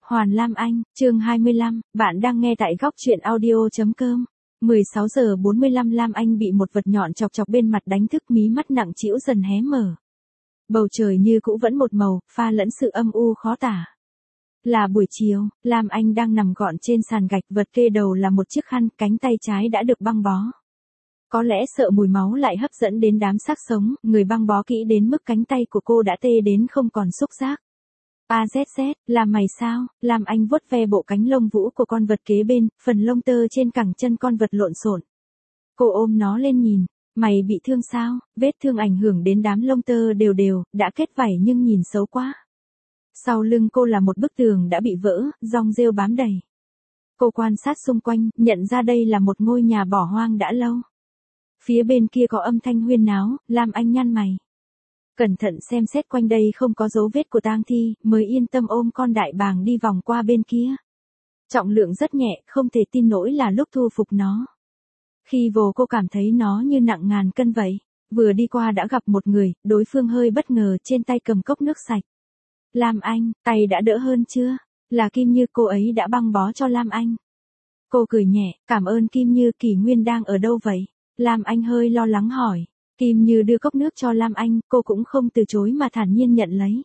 Hoàn Lam Anh, chương 25, bạn đang nghe tại góc truyện audio.com. 16 giờ 45 Lam Anh bị một vật nhọn chọc chọc bên mặt đánh thức, mí mắt nặng trĩu dần hé mở. Bầu trời như cũ vẫn một màu, pha lẫn sự âm u khó tả. Là buổi chiều, Lam Anh đang nằm gọn trên sàn gạch, vật kê đầu là một chiếc khăn, cánh tay trái đã được băng bó. Có lẽ sợ mùi máu lại hấp dẫn đến đám xác sống, người băng bó kỹ đến mức cánh tay của cô đã tê đến không còn xúc giác. AZZ, là mày sao? Lam Anh vuốt ve bộ cánh lông vũ của con vật kế bên, phần lông tơ trên cẳng chân con vật lộn xộn. Cô ôm nó lên nhìn. Mày bị thương sao? Vết thương ảnh hưởng đến đám lông tơ đều đều, đã kết vảy nhưng nhìn xấu quá. Sau lưng cô là một bức tường đã bị vỡ, dong rêu bám đầy. Cô quan sát xung quanh, nhận ra đây là một ngôi nhà bỏ hoang đã lâu. Phía bên kia có âm thanh huyên náo, Lam Anh nhăn mày. Cẩn thận xem xét quanh đây không có dấu vết của tang thi, mới yên tâm ôm con đại bàng đi vòng qua bên kia. Trọng lượng rất nhẹ, không thể tin nổi là lúc thu phục nó. Khi vô cô cảm thấy nó như nặng ngàn cân vậy. Vừa đi qua đã gặp một người, đối phương hơi bất ngờ, trên tay cầm cốc nước sạch. Lam Anh, tay đã đỡ hơn chưa? Là Kim Như, cô ấy đã băng bó cho Lam Anh. Cô cười nhẹ, cảm ơn Kim Như. Kỷ Nguyên đang ở đâu vậy? Lam Anh hơi lo lắng hỏi. Kim Như đưa cốc nước cho Lam Anh, cô cũng không từ chối mà thản nhiên nhận lấy.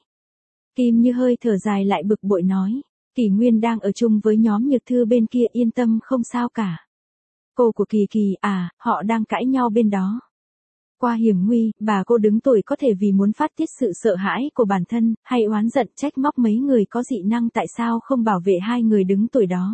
Kim Như hơi thở dài lại bực bội nói. Kỷ Nguyên đang ở chung với nhóm Nhược Thư bên kia, yên tâm không sao cả. Cô của Kỳ Kỳ à, họ đang cãi nhau bên đó. Qua hiểm nguy, bà cô đứng tuổi có thể vì muốn phát tiết sự sợ hãi của bản thân, hay oán giận trách móc mấy người có dị năng tại sao không bảo vệ hai người đứng tuổi đó.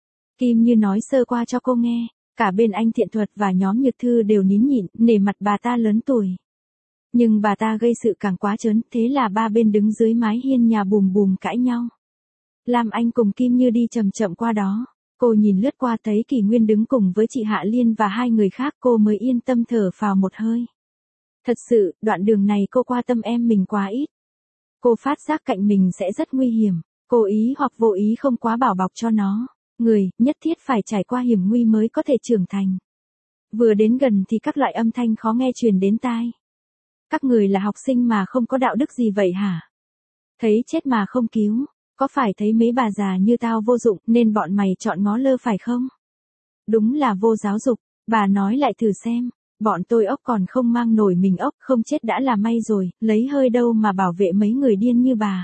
Kim Như nói sơ qua cho cô nghe. Cả bên anh Thiện Thuật và nhóm Nhược Thư đều nín nhịn, nể mặt bà ta lớn tuổi. Nhưng bà ta gây sự càng quá trớn, thế là ba bên đứng dưới mái hiên nhà bùm bùm cãi nhau. Lam Anh cùng Kim Như đi chậm chậm qua đó. Cô nhìn lướt qua thấy Kỷ Nguyên đứng cùng với chị Hạ Liên và hai người khác, cô mới yên tâm thở phào một hơi. Thật sự, đoạn đường này cô qua tâm em mình quá ít. Cô phát giác cạnh mình sẽ rất nguy hiểm. Cố ý hoặc vô ý không quá bảo bọc cho nó. Người, nhất thiết phải trải qua hiểm nguy mới có thể trưởng thành. Vừa đến gần thì các loại âm thanh khó nghe truyền đến tai. Các người là học sinh mà không có đạo đức gì vậy hả? Thấy chết mà không cứu, có phải thấy mấy bà già như tao vô dụng nên bọn mày chọn ngó lơ phải không? Đúng là vô giáo dục, bà nói lại thử xem, bọn tôi ốc còn không mang nổi mình ốc, không chết đã là may rồi, lấy hơi đâu mà bảo vệ mấy người điên như bà.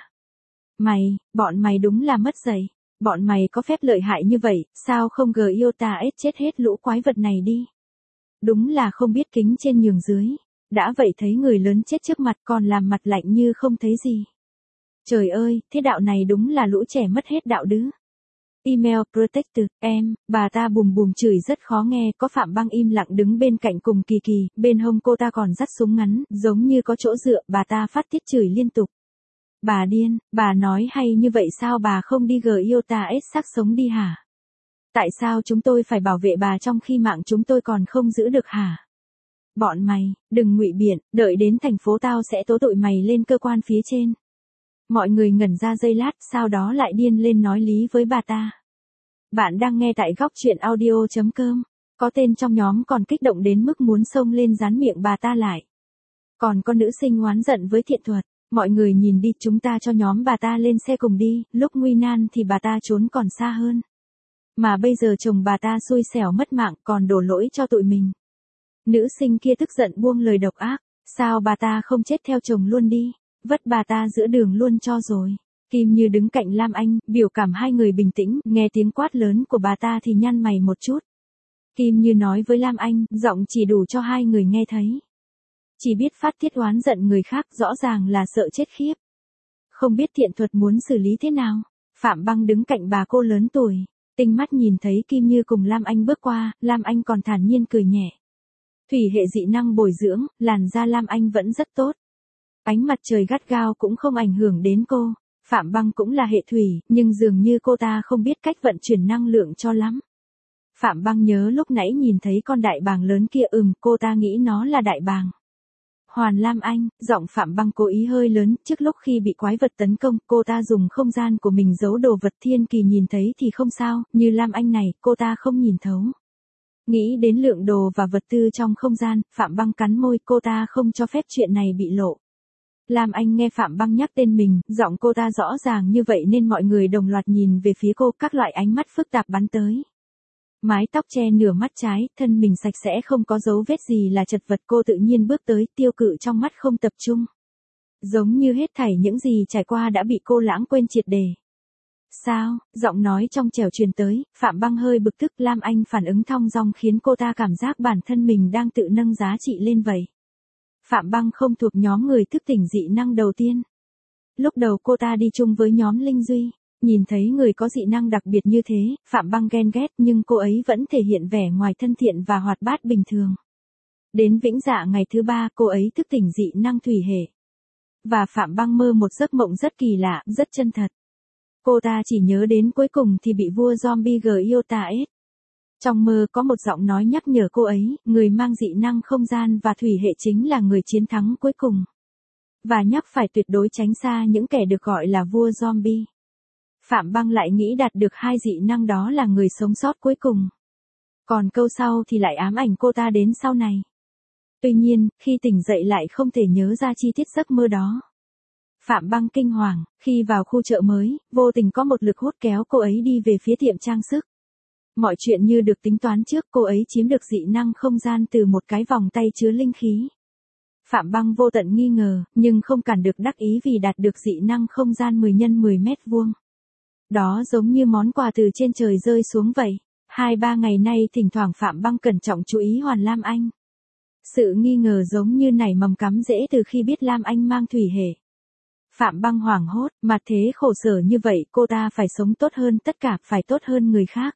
Bọn mày đúng là mất dạy. Bọn mày có phép lợi hại như vậy, sao không Giota chết hết lũ quái vật này đi. Đúng là không biết kính trên nhường dưới. Đã vậy thấy người lớn chết trước mặt còn làm mặt lạnh như không thấy gì. Trời ơi, thế đạo này đúng là lũ trẻ mất hết đạo đức. Email Protected, em, bà ta bùm bùm chửi rất khó nghe, có Phạm Băng im lặng đứng bên cạnh cùng Kỳ Kỳ, bên hông cô ta còn dắt súng ngắn, giống như có chỗ dựa, bà ta phát tiết chửi liên tục. Bà điên, bà nói hay như vậy sao bà không đi Giota xác sống đi hả? Tại sao chúng tôi phải bảo vệ bà trong khi mạng chúng tôi còn không giữ được hả? Bọn mày, đừng ngụy biện, đợi đến thành phố tao sẽ tố tội mày lên cơ quan phía trên. Mọi người ngẩn ra giây lát, sau đó lại điên lên nói lý với bà ta. Bạn đang nghe tại góc truyện audio.com, có tên trong nhóm còn kích động đến mức muốn xông lên dán miệng bà ta lại. Còn con nữ sinh oán giận với Thiện Thuật. Mọi người nhìn đi, chúng ta cho nhóm bà ta lên xe cùng đi, lúc nguy nan thì bà ta trốn còn xa hơn. Mà bây giờ chồng bà ta xui xẻo mất mạng còn đổ lỗi cho tụi mình. Nữ sinh kia tức giận buông lời độc ác, sao bà ta không chết theo chồng luôn đi, vất bà ta giữa đường luôn cho rồi. Kim Như đứng cạnh Lam Anh, biểu cảm hai người bình tĩnh, nghe tiếng quát lớn của bà ta thì nhăn mày một chút. Kim Như nói với Lam Anh, giọng chỉ đủ cho hai người nghe thấy. Chỉ biết phát tiết oán giận người khác, rõ ràng là sợ chết khiếp. Không biết Thiện Thuật muốn xử lý thế nào. Phạm Băng đứng cạnh bà cô lớn tuổi, tinh mắt nhìn thấy Kim Như cùng Lam Anh bước qua, Lam Anh còn thản nhiên cười nhẹ. Thủy hệ dị năng bồi dưỡng, làn da Lam Anh vẫn rất tốt. Ánh mặt trời gắt gao cũng không ảnh hưởng đến cô. Phạm Băng cũng là hệ thủy, nhưng dường như cô ta không biết cách vận chuyển năng lượng cho lắm. Phạm Băng nhớ lúc nãy nhìn thấy con đại bàng lớn kia, cô ta nghĩ nó là đại bàng. Hoàn Lam Anh, giọng Phạm Băng cố ý hơi lớn, trước lúc khi bị quái vật tấn công, cô ta dùng không gian của mình giấu đồ vật Thiên Kỳ nhìn thấy thì không sao, như Lam Anh này, cô ta không nhìn thấu. Nghĩ đến lượng đồ và vật tư trong không gian, Phạm Băng cắn môi, cô ta không cho phép chuyện này bị lộ. Lam Anh nghe Phạm Băng nhắc tên mình, giọng cô ta rõ ràng như vậy nên mọi người đồng loạt nhìn về phía cô, các loại ánh mắt phức tạp bắn tới. Mái tóc che nửa mắt trái, thân mình sạch sẽ không có dấu vết gì là chật vật, cô tự nhiên bước tới, tiêu cự trong mắt không tập trung. Giống như hết thảy những gì trải qua đã bị cô lãng quên triệt để. Sao, giọng nói trong trẻo truyền tới, Phạm Băng hơi bực tức, Lam Anh phản ứng thong dong khiến cô ta cảm giác bản thân mình đang tự nâng giá trị lên vậy. Phạm Băng không thuộc nhóm người thức tỉnh dị năng đầu tiên. Lúc đầu cô ta đi chung với nhóm Linh Duy, nhìn thấy người có dị năng đặc biệt như thế, Phạm Băng ghen ghét nhưng cô ấy vẫn thể hiện vẻ ngoài thân thiện và hoạt bát bình thường. Đến Vĩnh Dạ ngày thứ 3 cô ấy thức tỉnh dị năng thủy hệ. Và Phạm Băng mơ một giấc mộng rất kỳ lạ, rất chân thật. Cô ta chỉ nhớ đến cuối cùng thì bị vua zombie Gyota ết. Trong mơ có một giọng nói nhắc nhở cô ấy, người mang dị năng không gian và thủy hệ chính là người chiến thắng cuối cùng. Và nhắc phải tuyệt đối tránh xa những kẻ được gọi là vua zombie. Phạm Băng lại nghĩ đạt được hai dị năng đó là người sống sót cuối cùng. Còn câu sau thì lại ám ảnh cô ta đến sau này. Tuy nhiên, khi tỉnh dậy lại không thể nhớ ra chi tiết giấc mơ đó. Phạm Băng kinh hoàng, khi vào khu chợ mới, vô tình có một lực hút kéo cô ấy đi về phía tiệm trang sức. Mọi chuyện như được tính toán trước, cô ấy chiếm được dị năng không gian từ một cái vòng tay chứa linh khí. Phạm Băng vô tận nghi ngờ, nhưng không cản được đắc ý vì đạt được dị năng không gian 10 x 10 mét vuông. Đó giống như món quà từ trên trời rơi xuống vậy. 2-3 ngày nay thỉnh thoảng Phạm Băng cẩn trọng chú ý Hoàn Lam Anh. Sự nghi ngờ giống như nảy mầm cắm rễ từ khi biết Lam Anh mang thủy hệ. Phạm Băng hoảng hốt, mặt thế khổ sở như vậy, cô ta phải sống tốt hơn tất cả, phải tốt hơn người khác.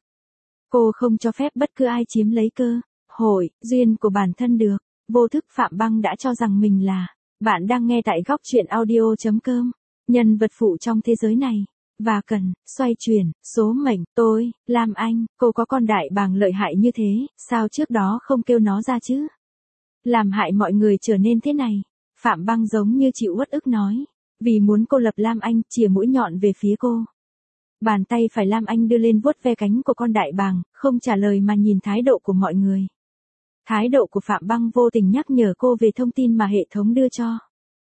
Cô không cho phép bất cứ ai chiếm lấy cơ hội, duyên của bản thân được. Vô thức Phạm Băng đã cho rằng mình là. Bạn đang nghe tại góc truyện audio.com. Nhân vật phụ trong thế giới này. Và cần, xoay chuyển, số mệnh, tôi, Lam Anh, cô có con đại bàng lợi hại như thế, sao trước đó không kêu nó ra chứ? Làm hại mọi người trở nên thế này. Phạm Băng giống như chịu uất ức nói. Vì muốn cô lập Lam Anh, chìa mũi nhọn về phía cô. Bàn tay phải Lam Anh đưa lên vuốt ve cánh của con đại bàng, không trả lời mà nhìn thái độ của mọi người. Thái độ của Phạm Băng vô tình nhắc nhở cô về thông tin mà hệ thống đưa cho.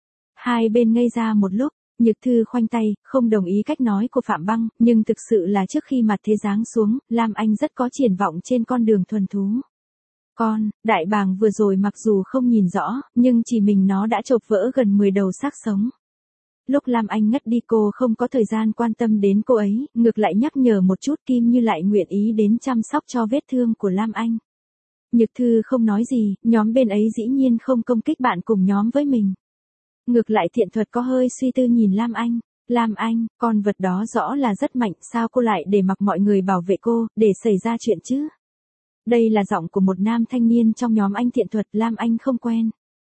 Hai bên ngây ra một lúc, Nhược Thư khoanh tay, không đồng ý cách nói của Phạm Băng, nhưng thực sự là trước khi mặt thế giáng xuống, Lam Anh rất có triển vọng trên con đường thuần thú. Con, đại bàng vừa rồi mặc dù không nhìn rõ, nhưng chỉ mình nó đã chộp vỡ gần 10 đầu xác sống. Lúc Lam Anh ngất đi cô không có thời gian quan tâm đến cô ấy, ngược lại nhắc nhở một chút, Kim Như lại nguyện ý đến chăm sóc cho vết thương của Lam Anh. Nhược Thư không nói gì, nhóm bên ấy dĩ nhiên không công kích bạn cùng nhóm với mình. Ngược lại Thiện Thuật có hơi suy tư nhìn Lam Anh. Lam Anh, con vật đó rõ là rất mạnh, sao cô lại để mặc mọi người bảo vệ cô, để xảy ra chuyện chứ? Đây là giọng của một nam thanh niên trong nhóm anh Thiện Thuật, Lam Anh không quen.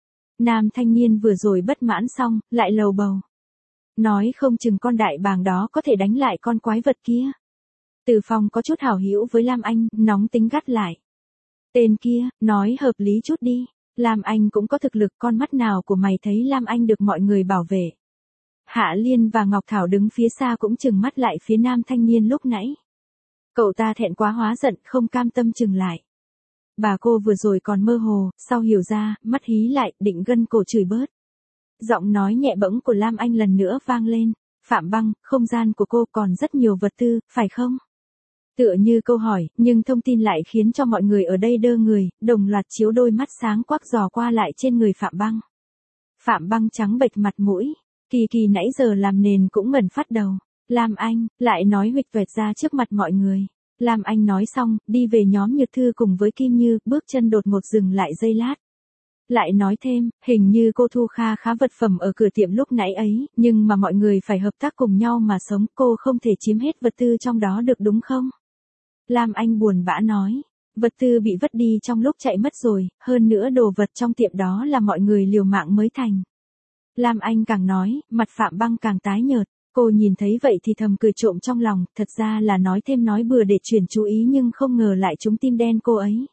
Nam thanh niên vừa rồi bất mãn xong, lại lầu bầu. Nói không chừng con đại bàng đó có thể đánh lại con quái vật kia. Từ Phong có chút hảo hữu với Lam Anh, nóng tính gắt lại. Tên kia, nói hợp lý chút đi. Lam Anh cũng có thực lực, con mắt nào của mày thấy Lam Anh được mọi người bảo vệ. Hạ Liên và Ngọc Thảo đứng phía xa cũng chừng mắt lại phía nam thanh niên lúc nãy. Cậu ta thẹn quá hóa giận, không cam tâm chừng lại. Bà cô vừa rồi còn mơ hồ, sau hiểu ra, mắt hí lại, định gân cổ chửi bớt. Giọng nói nhẹ bẫng của Lam Anh lần nữa vang lên. Phạm Băng, không gian của cô còn rất nhiều vật tư, phải không? Tựa như câu hỏi, nhưng thông tin lại khiến cho mọi người ở đây đơ người, đồng loạt chiếu đôi mắt sáng quắc dò qua lại trên người Phạm Băng. Phạm Băng trắng bệch mặt mũi. Kỳ Kỳ nãy giờ làm nền cũng ngẩn phát đầu. Lam Anh, lại nói huỵch toẹt ra trước mặt mọi người. Lam Anh nói xong, đi về nhóm Nhược Thư cùng với Kim Như, bước chân đột ngột dừng lại giây lát. Lại nói thêm, hình như cô thu kha khá vật phẩm ở cửa tiệm lúc nãy ấy, nhưng mà mọi người phải hợp tác cùng nhau mà sống, cô không thể chiếm hết vật tư trong đó được đúng không? Lam Anh buồn bã nói, vật tư bị vứt đi trong lúc chạy mất rồi, hơn nữa đồ vật trong tiệm đó là mọi người liều mạng mới thành. Lam Anh càng nói, mặt Phạm Băng càng tái nhợt, cô nhìn thấy vậy thì thầm cười trộm trong lòng, thật ra là nói thêm nói bừa để chuyển chú ý nhưng không ngờ lại trúng tim đen cô ấy.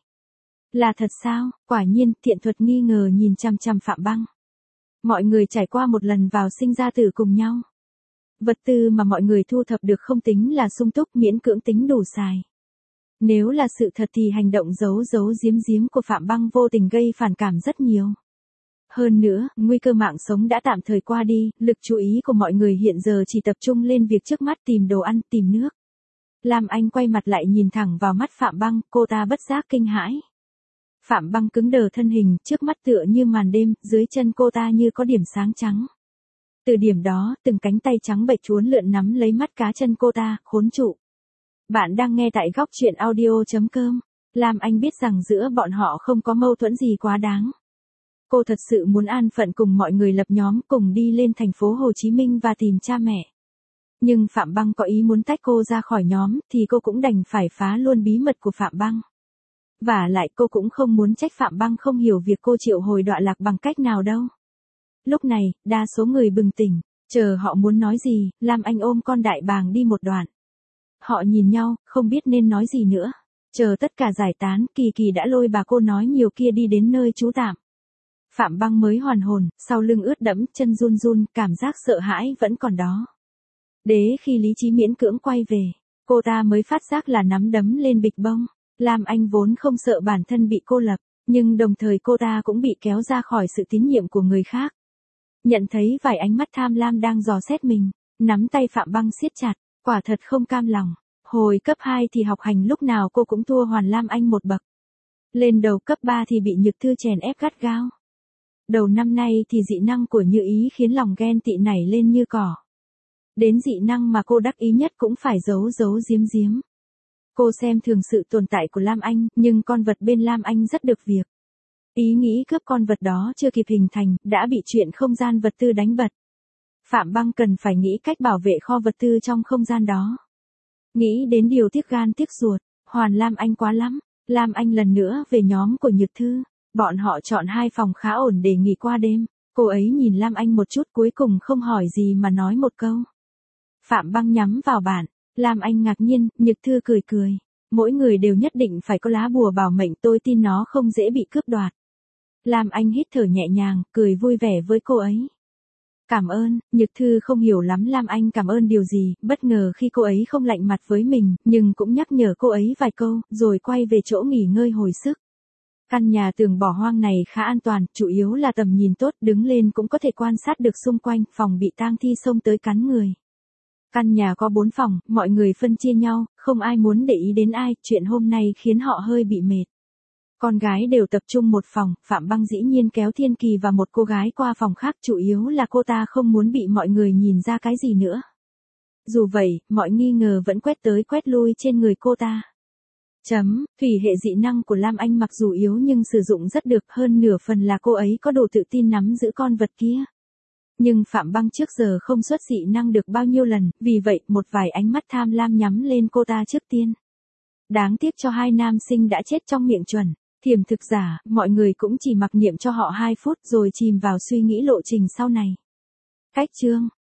Là thật sao? Quả nhiên, Thiện Thuật nghi ngờ nhìn chằm chằm Phạm Băng. Mọi người trải qua một lần vào sinh ra tử cùng nhau. Vật tư mà mọi người thu thập được không tính là sung túc, miễn cưỡng tính đủ xài. Nếu là sự thật thì hành động giấu giấu giếm giếm của Phạm Băng vô tình gây phản cảm rất nhiều. Hơn nữa, nguy cơ mạng sống đã tạm thời qua đi, lực chú ý của mọi người hiện giờ chỉ tập trung lên việc trước mắt tìm đồ ăn, tìm nước. Lam Anh quay mặt lại nhìn thẳng vào mắt Phạm Băng, cô ta bất giác kinh hãi. Phạm Băng cứng đờ thân hình, trước mắt tựa như màn đêm, dưới chân cô ta như có điểm sáng trắng. Từ điểm đó, từng cánh tay trắng bệch uốn lượn nắm lấy mắt cá chân cô ta, khốn trụ. Bạn đang nghe tại góc truyện audio.com. Lam Anh biết rằng giữa bọn họ không có mâu thuẫn gì quá đáng. Cô thật sự muốn an phận cùng mọi người lập nhóm cùng đi lên thành phố Hồ Chí Minh và tìm cha mẹ. Nhưng Phạm Băng có ý muốn tách cô ra khỏi nhóm thì cô cũng đành phải phá luôn bí mật của Phạm Băng. Và lại cô cũng không muốn trách Phạm Băng không hiểu việc cô triệu hồi đọa lạc bằng cách nào đâu. Lúc này, đa số người bừng tỉnh, chờ họ muốn nói gì, Lam Anh ôm con đại bàng đi một đoạn. Họ nhìn nhau, không biết nên nói gì nữa. Chờ tất cả giải tán, Kỳ Kỳ đã lôi bà cô nói nhiều kia đi đến nơi trú tạm. Phạm Băng mới hoàn hồn, sau lưng ướt đẫm, chân run run, cảm giác sợ hãi vẫn còn đó. Khi lý trí miễn cưỡng quay về, cô ta mới phát giác là nắm đấm lên bịch bông. Lam Anh vốn không sợ bản thân bị cô lập, nhưng đồng thời cô ta cũng bị kéo ra khỏi sự tín nhiệm của người khác. Nhận thấy vài ánh mắt tham lam đang dò xét mình, nắm tay Phạm Băng siết chặt, quả thật không cam lòng. Hồi cấp 2 thì học hành lúc nào cô cũng thua hoàn Lam Anh một bậc. Lên đầu cấp 3 thì bị Nhược Thư chèn ép gắt gao. Đầu năm nay thì dị năng của Như Ý khiến lòng ghen tị nảy lên như cỏ. Đến dị năng mà cô đắc ý nhất cũng phải giấu giấu giếm giếm. Cô xem thường sự tồn tại của Lam Anh, nhưng con vật bên Lam Anh rất được việc. Ý nghĩ cướp con vật đó chưa kịp hình thành, đã bị chuyện không gian vật tư đánh bật. Phạm Băng cần phải nghĩ cách bảo vệ kho vật tư trong không gian đó. Nghĩ đến điều tiếc gan tiếc ruột, hoàn Lam Anh quá lắm. Lam Anh lần nữa về nhóm của Nhược Thư. Bọn họ chọn 2 phòng khá ổn để nghỉ qua đêm. Cô ấy nhìn Lam Anh một chút cuối cùng không hỏi gì mà nói một câu. Phạm Băng nhắm vào bạn. Lam Anh ngạc nhiên, Nhược Thư cười cười. Mỗi người đều nhất định phải có lá bùa bảo mệnh, tôi tin nó không dễ bị cướp đoạt. Lam Anh hít thở nhẹ nhàng, cười vui vẻ với cô ấy. Cảm ơn. Nhược Thư không hiểu lắm Lam Anh cảm ơn điều gì, bất ngờ khi cô ấy không lạnh mặt với mình, nhưng cũng nhắc nhở cô ấy vài câu, rồi quay về chỗ nghỉ ngơi hồi sức. Căn nhà tường bỏ hoang này khá an toàn, chủ yếu là tầm nhìn tốt, đứng lên cũng có thể quan sát được xung quanh, phòng bị tang thi xông tới cắn người. Căn nhà có 4 phòng, mọi người phân chia nhau, không ai muốn để ý đến ai, chuyện hôm nay khiến họ hơi bị mệt. Con gái đều tập trung một phòng, Phạm Băng dĩ nhiên kéo Thiên Kỳ và một cô gái qua phòng khác, chủ yếu là cô ta không muốn bị mọi người nhìn ra cái gì nữa. Dù vậy, mọi nghi ngờ vẫn quét tới quét lui trên người cô ta. Thủy hệ dị năng của Lam Anh mặc dù yếu nhưng sử dụng rất được, hơn nửa phần là cô ấy có đủ tự tin nắm giữ con vật kia. Nhưng Phạm Băng trước giờ không xuất dị năng được bao nhiêu lần, vì vậy một vài ánh mắt tham lam nhắm lên cô ta trước tiên. Đáng tiếc cho 2 nam sinh đã chết trong miệng chuẩn. Thiểm thực giả, mọi người cũng chỉ mặc niệm cho họ 2 phút rồi chìm vào suy nghĩ lộ trình sau này. Cách chương